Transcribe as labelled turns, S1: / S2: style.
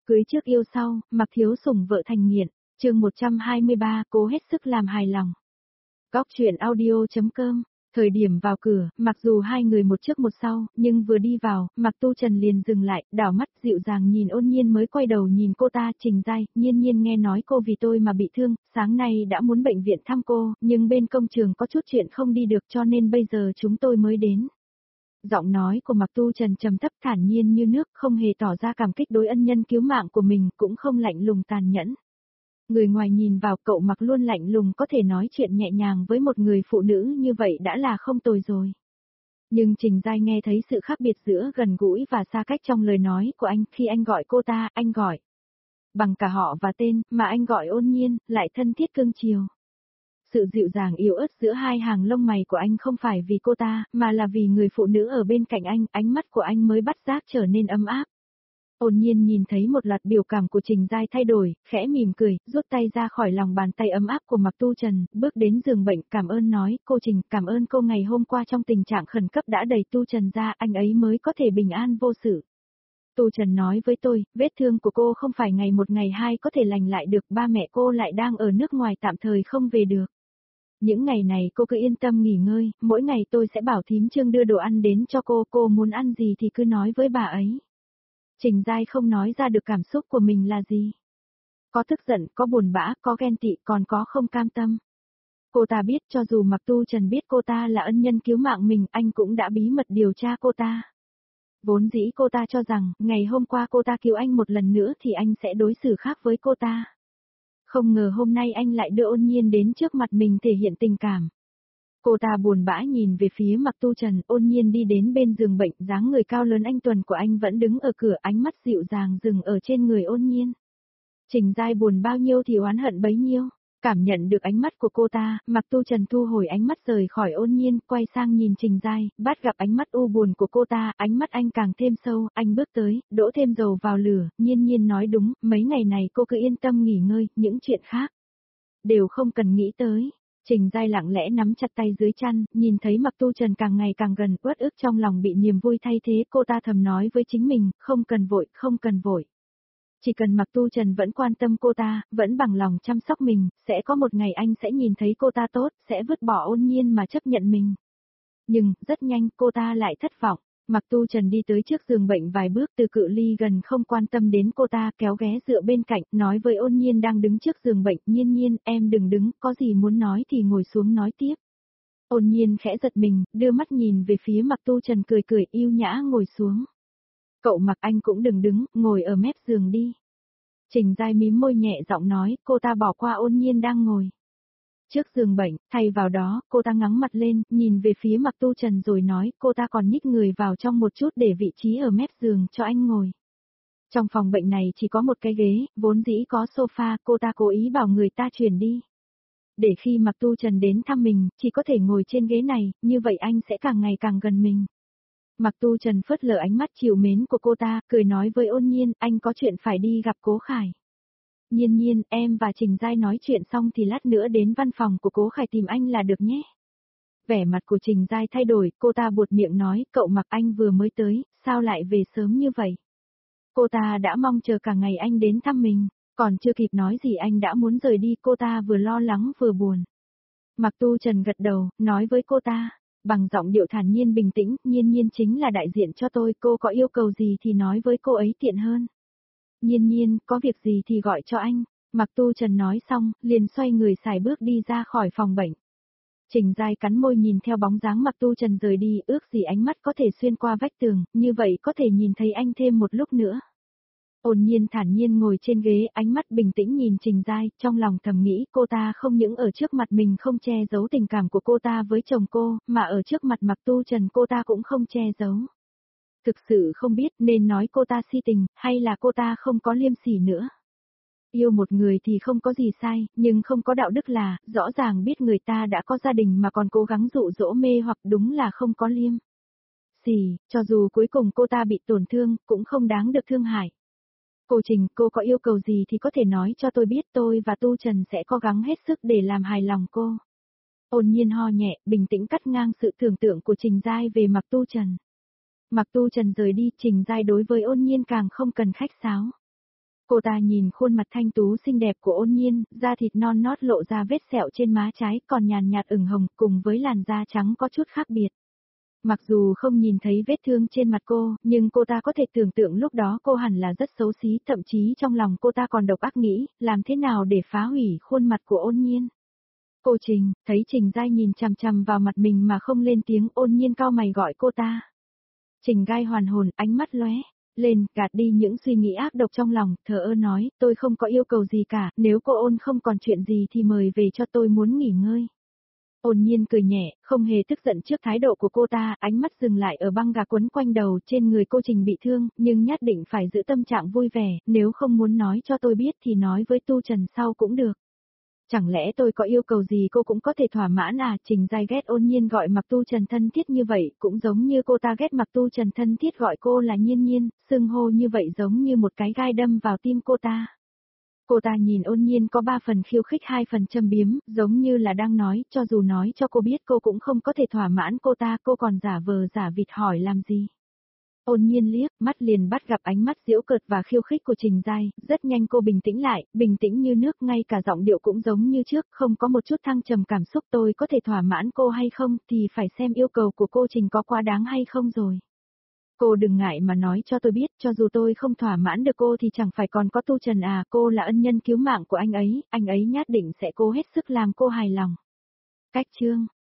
S1: Cưới trước yêu sau, Mạc Thiếu Sủng vợ thành nghiện, chương 123, cố hết sức làm hài lòng. Góc chuyện audio.com. Thời điểm vào cửa, mặc dù hai người một trước một sau, nhưng vừa đi vào, Mạc Tu Trần liền dừng lại, đảo mắt dịu dàng nhìn Ôn Nhiên mới quay đầu nhìn cô ta. Trình Giai, Nhiên nghe nói cô vì tôi mà bị thương, sáng nay đã muốn bệnh viện thăm cô, nhưng bên công trường có chút chuyện không đi được cho nên bây giờ chúng tôi mới đến. Giọng nói của Mạc Tu Trần trầm thấp thản nhiên như nước, không hề tỏ ra cảm kích đối ân nhân cứu mạng của mình, cũng không lạnh lùng tàn nhẫn. Người ngoài nhìn vào, cậu Mạc luôn lạnh lùng có thể nói chuyện nhẹ nhàng với một người phụ nữ như vậy đã là không tồi rồi. Nhưng Trình Giai nghe thấy sự khác biệt giữa gần gũi và xa cách trong lời nói của anh. Khi anh gọi cô ta, anh gọi bằng cả họ và tên, mà anh gọi Ôn Nhiên, lại thân thiết cưng chiều. Sự dịu dàng yếu ớt giữa hai hàng lông mày của anh không phải vì cô ta, mà là vì người phụ nữ ở bên cạnh anh, ánh mắt của anh mới bắt giác trở nên ấm áp. Ôn Nhiên nhìn thấy một loạt biểu cảm của Trình Giai thay đổi, khẽ mỉm cười, rút tay ra khỏi lòng bàn tay ấm áp của Mạc Tu Trần, bước đến giường bệnh, cảm ơn nói, cô Trình, cảm ơn cô ngày hôm qua trong tình trạng khẩn cấp đã đẩy Tu Trần ra, anh ấy mới có thể bình an vô sự. Tu Trần nói với tôi, vết thương của cô không phải ngày một ngày hai có thể lành lại được, ba mẹ cô lại đang ở nước ngoài tạm thời không về được. Những ngày này cô cứ yên tâm nghỉ ngơi, mỗi ngày tôi sẽ bảo thím Trương đưa đồ ăn đến cho cô muốn ăn gì thì cứ nói với bà ấy. Trình Giai không nói ra được cảm xúc của mình là gì. Có tức giận, có buồn bã, có ghen tị, còn có không cam tâm. Cô ta biết cho dù Mạc Tu Trần biết cô ta là ân nhân cứu mạng mình, anh cũng đã bí mật điều tra cô ta. Vốn dĩ cô ta cho rằng, ngày hôm qua cô ta cứu anh một lần nữa thì anh sẽ đối xử khác với cô ta. Không ngờ hôm nay anh lại đưa Ôn Nhiên đến trước mặt mình thể hiện tình cảm. Cô ta buồn bã nhìn về phía Mạc Tu Trần, Ôn Nhiên đi đến bên giường bệnh, dáng người cao lớn anh tuần của anh vẫn đứng ở cửa, ánh mắt dịu dàng dừng ở trên người Ôn Nhiên. Trình Giai buồn bao nhiêu thì oán hận bấy nhiêu, cảm nhận được ánh mắt của cô ta, Mạc Tu Trần thu hồi ánh mắt rời khỏi Ôn Nhiên, quay sang nhìn Trình Giai, bắt gặp ánh mắt u buồn của cô ta, ánh mắt anh càng thêm sâu, anh bước tới, đổ thêm dầu vào lửa, Nhiên nói đúng, mấy ngày này cô cứ yên tâm nghỉ ngơi, những chuyện khác đều không cần nghĩ tới. Trình Giai lặng lẽ nắm chặt tay dưới chăn, nhìn thấy Mạc Tu Trần càng ngày càng gần, uất ức trong lòng bị niềm vui thay thế, cô ta thầm nói với chính mình, không cần vội. Chỉ cần Mạc Tu Trần vẫn quan tâm cô ta, vẫn bằng lòng chăm sóc mình, sẽ có một ngày anh sẽ nhìn thấy cô ta tốt, sẽ vứt bỏ Ôn Nhiên mà chấp nhận mình. Nhưng, rất nhanh, cô ta lại thất vọng. Mạc Tu Trần đi tới trước giường bệnh vài bước, từ cự ly gần không quan tâm đến cô ta, kéo ghé dựa bên cạnh, nói với Ôn Nhiên đang đứng trước giường bệnh, Nhiên, em đừng đứng, có gì muốn nói thì ngồi xuống nói tiếp. Ôn Nhiên khẽ giật mình, đưa mắt nhìn về phía Mạc Tu Trần cười yêu nhã ngồi xuống. Cậu Mạc, anh cũng đừng đứng, ngồi ở mép giường đi. Trình Giai mím môi nhẹ giọng nói, cô ta bỏ qua Ôn Nhiên đang ngồi trước giường bệnh, thay vào đó, cô ta ngắng mặt lên, nhìn về phía Mạc Tu Trần rồi nói, cô ta còn nhích người vào trong một chút để vị trí ở mép giường cho anh ngồi. Trong phòng bệnh này chỉ có một cái ghế, vốn dĩ có sofa, cô ta cố ý bảo người ta chuyển đi. Để khi Mạc Tu Trần đến thăm mình, chỉ có thể ngồi trên ghế này, như vậy anh sẽ càng ngày càng gần mình. Mạc Tu Trần phớt lờ ánh mắt trìu mến của cô ta, cười nói với Ôn Nhiên, anh có chuyện phải đi gặp Cố Khải. Nhiên, em và Trình Giai nói chuyện xong thì lát nữa đến văn phòng của Cố Khải tìm anh là được nhé. Vẻ mặt của Trình Giai thay đổi, cô ta buột miệng nói, cậu Mạc, anh vừa mới tới, sao lại về sớm như vậy? Cô ta đã mong chờ cả ngày anh đến thăm mình, còn chưa kịp nói gì anh đã muốn rời đi, cô ta vừa lo lắng vừa buồn. Mạc Tu Trần gật đầu, nói với cô ta, bằng giọng điệu thản nhiên bình tĩnh, Nhiên chính là đại diện cho tôi, cô có yêu cầu gì thì nói với cô ấy tiện hơn. Nhiên, có việc gì thì gọi cho anh. Mạc Tu Trần nói xong, liền xoay người xài bước đi ra khỏi phòng bệnh. Trình Giai cắn môi nhìn theo bóng dáng Mạc Tu Trần rời đi, ước gì ánh mắt có thể xuyên qua vách tường, như vậy có thể nhìn thấy anh thêm một lúc nữa. Ôn Nhiên thản nhiên ngồi trên ghế, ánh mắt bình tĩnh nhìn Trình Giai, trong lòng thầm nghĩ cô ta không những ở trước mặt mình không che giấu tình cảm của cô ta với chồng cô, mà ở trước mặt Mạc Tu Trần cô ta cũng không che giấu. Thực sự không biết nên nói cô ta si tình, hay là cô ta không có liêm sỉ nữa. Yêu một người thì không có gì sai, nhưng không có đạo đức là, rõ ràng biết người ta đã có gia đình mà còn cố gắng dụ dỗ mê hoặc đúng là không có liêm sỉ, cho dù cuối cùng cô ta bị tổn thương, cũng không đáng được thương hại. Cô Trình, cô có yêu cầu gì thì có thể nói cho tôi biết, tôi và Tu Trần sẽ cố gắng hết sức để làm hài lòng cô. Ôn Nhiên ho nhẹ, bình tĩnh cắt ngang sự tưởng tượng của Trình Giai về Mạc Tu Trần. Mạc Tu Trần rời đi, Trình Giai đối với Ôn Nhiên càng không cần khách sáo. Cô ta nhìn khuôn mặt thanh tú xinh đẹp của Ôn Nhiên, da thịt non nót lộ ra vết sẹo trên má trái còn nhàn nhạt ửng hồng cùng với làn da trắng có chút khác biệt. Mặc dù không nhìn thấy vết thương trên mặt cô, nhưng cô ta có thể tưởng tượng lúc đó cô hẳn là rất xấu xí, thậm chí trong lòng cô ta còn độc ác nghĩ, làm thế nào để phá hủy khuôn mặt của Ôn Nhiên. Cô Trình, thấy Trình Giai nhìn chằm chằm vào mặt mình mà không lên tiếng, Ôn Nhiên cau mày gọi cô ta. Trình Giai hoàn hồn, ánh mắt lóe lên, gạt đi những suy nghĩ ác độc trong lòng, thờ ơ nói, tôi không có yêu cầu gì cả, nếu cô Ôn không còn chuyện gì thì mời về cho tôi muốn nghỉ ngơi. Ôn Nhiên cười nhẹ, không hề tức giận trước thái độ của cô ta, ánh mắt dừng lại ở băng gạc quấn quanh đầu trên người cô Trình bị thương, nhưng nhất định phải giữ tâm trạng vui vẻ, nếu không muốn nói cho tôi biết thì nói với Tu Trần sau cũng được. Chẳng lẽ tôi có yêu cầu gì cô cũng có thể thỏa mãn à? Trình Giai ghét Ôn Nhiên gọi Mạc Tu Trần thân thiết như vậy, cũng giống như cô ta ghét Mạc Tu Trần thân thiết gọi cô là Nhiên Nhiên, xưng hô như vậy giống như một cái gai đâm vào tim cô ta. Cô ta nhìn Ôn Nhiên có 3 phần khiêu khích 2 phần châm biếm, giống như là đang nói, cho dù nói cho cô biết cô cũng không có thể thỏa mãn cô ta, cô còn giả vờ giả vịt hỏi làm gì. Ôn Nhiên liếc, mắt liền bắt gặp ánh mắt giễu cợt và khiêu khích của Trình Giai, rất nhanh cô bình tĩnh lại, bình tĩnh như nước, ngay cả giọng điệu cũng giống như trước, không có một chút thăng trầm cảm xúc. Tôi có thể thỏa mãn cô hay không thì phải xem yêu cầu của cô Trình có quá đáng hay không rồi. Cô đừng ngại mà nói cho tôi biết, cho dù tôi không thỏa mãn được cô thì chẳng phải còn có Tu Trần à, cô là ân nhân cứu mạng của anh ấy nhất định sẽ cố hết sức làm cô hài lòng. Cách chương